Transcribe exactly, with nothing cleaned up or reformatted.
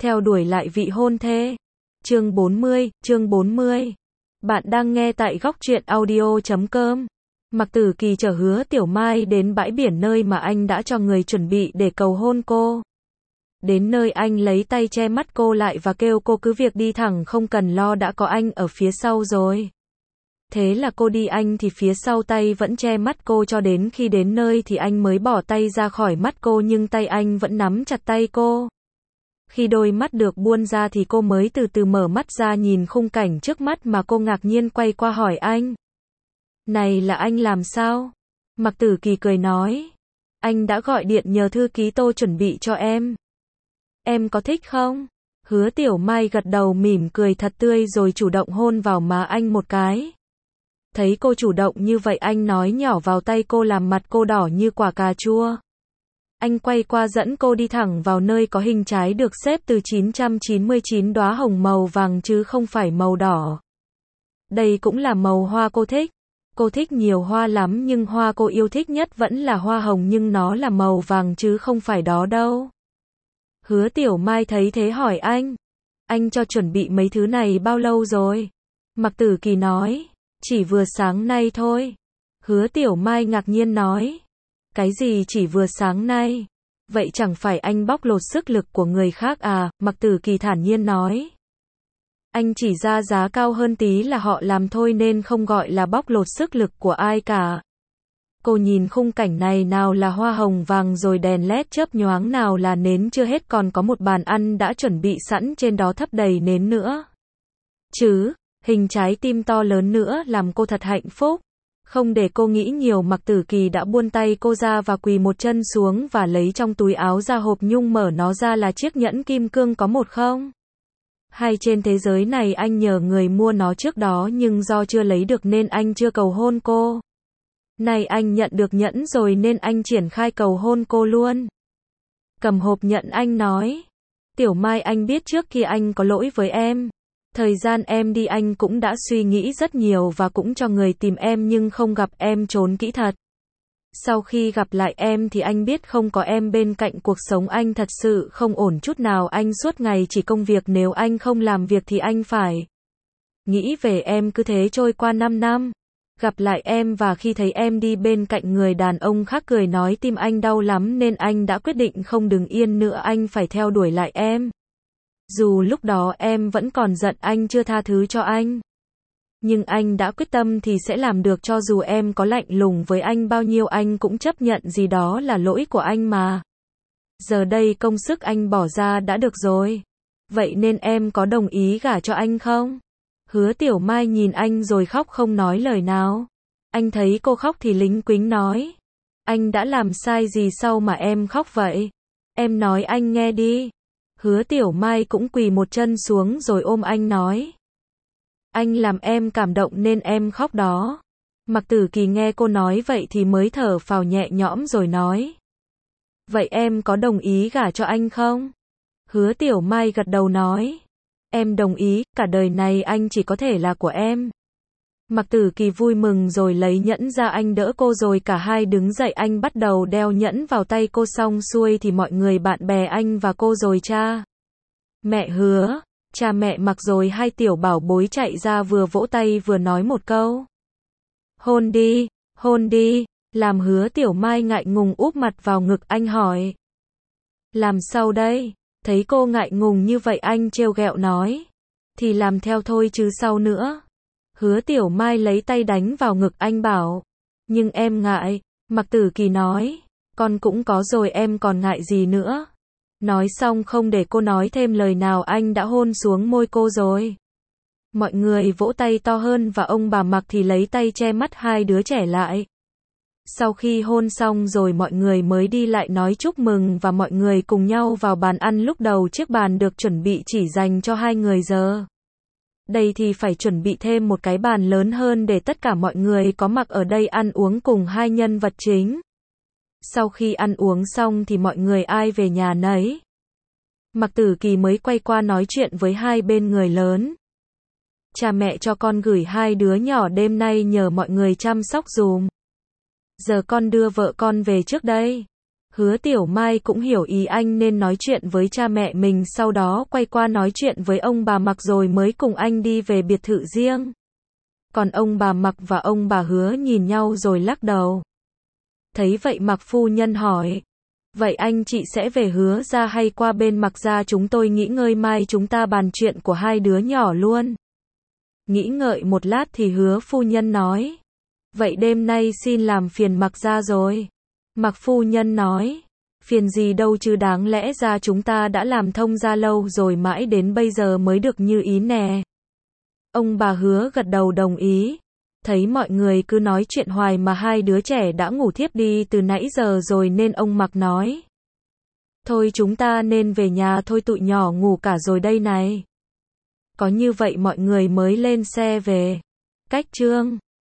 theo đuổi lại vị hôn thê. Chương bốn mươi, chương bốn mươi. Bạn đang nghe tại góc truyện audio chấm com. Mạc Tử Kỳ chở Hứa Tiểu Mai đến bãi biển nơi mà anh đã cho người chuẩn bị để cầu hôn cô. Đến nơi anh lấy tay che mắt cô lại và kêu cô cứ việc đi thẳng, không cần lo, đã có anh ở phía sau rồi. Thế là cô đi, anh thì phía sau tay vẫn che mắt cô, cho đến khi đến nơi thì anh mới bỏ tay ra khỏi mắt cô, nhưng tay anh vẫn nắm chặt tay cô. Khi đôi mắt được buông ra thì cô mới từ từ mở mắt ra, nhìn khung cảnh trước mắt mà cô ngạc nhiên quay qua hỏi anh. Này là anh làm sao? Mạc Tử Kỳ cười nói. Anh đã gọi điện nhờ thư ký Tô chuẩn bị cho em. Em có thích không? Hứa Tiểu Mai gật đầu mỉm cười thật tươi rồi chủ động hôn vào má anh một cái. Thấy cô chủ động như vậy, anh nói nhỏ vào tay cô làm mặt cô đỏ như quả cà chua. Anh quay qua dẫn cô đi thẳng vào nơi có hình trái được xếp từ chín trăm chín mươi chín đóa hồng màu vàng chứ không phải màu đỏ. Đây cũng là màu hoa cô thích. Cô thích nhiều hoa lắm nhưng hoa cô yêu thích nhất vẫn là hoa hồng, nhưng nó là màu vàng chứ không phải đó đâu. Hứa Tiểu Mai thấy thế hỏi anh. Anh cho chuẩn bị mấy thứ này bao lâu rồi? Mạc Tử Kỳ nói. Chỉ vừa sáng nay thôi. Hứa Tiểu Mai ngạc nhiên nói. Cái gì chỉ vừa sáng nay? Vậy chẳng phải anh bóc lột sức lực của người khác à? Mạc Tử Kỳ thản nhiên nói. Anh chỉ ra giá cao hơn tí là họ làm thôi, nên không gọi là bóc lột sức lực của ai cả. Cô nhìn khung cảnh này, nào là hoa hồng vàng rồi đèn led chớp nhoáng, nào là nến, chưa hết còn có một bàn ăn đã chuẩn bị sẵn, trên đó thắp đầy nến nữa. Chứ, hình trái tim to lớn nữa, làm cô thật hạnh phúc. Không để cô nghĩ nhiều, Mạc Tử Kỳ đã buông tay cô ra và quỳ một chân xuống và lấy trong túi áo ra hộp nhung, mở nó ra là chiếc nhẫn kim cương, có một không hai trên thế giới này. Anh nhờ người mua nó trước đó nhưng do chưa lấy được nên anh chưa cầu hôn cô. Này anh nhận được nhẫn rồi nên anh triển khai cầu hôn cô luôn. Cầm hộp nhận anh nói. Tiểu Mai, anh biết trước kia anh có lỗi với em. Thời gian em đi anh cũng đã suy nghĩ rất nhiều và cũng cho người tìm em nhưng không gặp em, trốn kỹ thật. Sau khi gặp lại em thì anh biết không có em bên cạnh cuộc sống anh thật sự không ổn chút nào. Anh suốt ngày chỉ công việc, nếu anh không làm việc thì anh phải nghĩ về em. Cứ thế trôi qua năm năm. Gặp lại em và khi thấy em đi bên cạnh người đàn ông khác cười nói, tim anh đau lắm nên anh đã quyết định không đứng yên nữa, anh phải theo đuổi lại em. Dù lúc đó em vẫn còn giận anh chưa tha thứ cho anh. Nhưng anh đã quyết tâm thì sẽ làm được, cho dù em có lạnh lùng với anh bao nhiêu anh cũng chấp nhận, gì đó là lỗi của anh mà. Giờ đây công sức anh bỏ ra đã được rồi. Vậy nên em có đồng ý gả cho anh không? Hứa Tiểu Mai nhìn anh rồi khóc không nói lời nào. Anh thấy cô khóc thì lính quính nói. Anh đã làm sai gì sao mà em khóc vậy? Em nói anh nghe đi. Hứa Tiểu Mai cũng quỳ một chân xuống rồi ôm anh nói. Anh làm em cảm động nên em khóc đó. Mạc Tử Kỳ nghe cô nói vậy thì mới thở phào nhẹ nhõm rồi nói. Vậy em có đồng ý gả cho anh không? Hứa Tiểu Mai gật đầu nói. Em đồng ý, cả đời này anh chỉ có thể là của em. Mạc Tử Kỳ vui mừng rồi lấy nhẫn ra, anh đỡ cô rồi cả hai đứng dậy, anh bắt đầu đeo nhẫn vào tay cô. Xong xuôi thì mọi người, bạn bè anh và cô rồi cha mẹ Hứa, cha mẹ Mạc rồi hai tiểu bảo bối chạy ra, vừa vỗ tay vừa nói một câu. Hôn đi, hôn đi, làm Hứa Tiểu Mai ngại ngùng úp mặt vào ngực anh hỏi. Làm sao đây? Thấy cô ngại ngùng như vậy anh trêu ghẹo nói. Thì làm theo thôi chứ sao nữa. Hứa Tiểu Mai lấy tay đánh vào ngực anh bảo. Nhưng em ngại. Mạc Tử Kỳ nói. Con cũng có rồi, em còn ngại gì nữa. Nói xong không để cô nói thêm lời nào, anh đã hôn xuống môi cô rồi. Mọi người vỗ tay to hơn và ông bà Mạc thì lấy tay che mắt hai đứa trẻ lại. Sau khi hôn xong rồi mọi người mới đi lại nói chúc mừng và mọi người cùng nhau vào bàn ăn. Lúc đầu chiếc bàn được chuẩn bị chỉ dành cho hai người, giờ đây thì phải chuẩn bị thêm một cái bàn lớn hơn để tất cả mọi người có mặt ở đây ăn uống cùng hai nhân vật chính. Sau khi ăn uống xong thì mọi người ai về nhà nấy. Mạc Tử Kỳ mới quay qua nói chuyện với hai bên người lớn. Cha mẹ cho con gửi hai đứa nhỏ đêm nay nhờ mọi người chăm sóc dùm. Giờ con đưa vợ con về trước đây. Hứa Tiểu Mai cũng hiểu ý anh nên nói chuyện với cha mẹ mình, sau đó quay qua nói chuyện với ông bà Mặc rồi mới cùng anh đi về biệt thự riêng. Còn ông bà Mặc và ông bà Hứa nhìn nhau rồi lắc đầu. Thấy vậy Mặc phu nhân hỏi, vậy anh chị sẽ về Hứa gia hay qua bên Mặc gia chúng tôi nghỉ ngơi, mai chúng ta bàn chuyện của hai đứa nhỏ luôn. Nghĩ ngợi một lát thì Hứa phu nhân nói, vậy đêm nay xin làm phiền Mặc gia rồi. Mặc phu nhân nói, phiền gì đâu chứ, đáng lẽ ra chúng ta đã làm thông gia lâu rồi, mãi đến bây giờ mới được như ý nè. Ông bà Hứa gật đầu đồng ý. Thấy mọi người cứ nói chuyện hoài mà hai đứa trẻ đã ngủ thiếp đi từ nãy giờ rồi nên ông Mặc nói, thôi chúng ta nên về nhà thôi, tụi nhỏ ngủ cả rồi đây này. Có như vậy mọi người mới lên xe về. Cách chương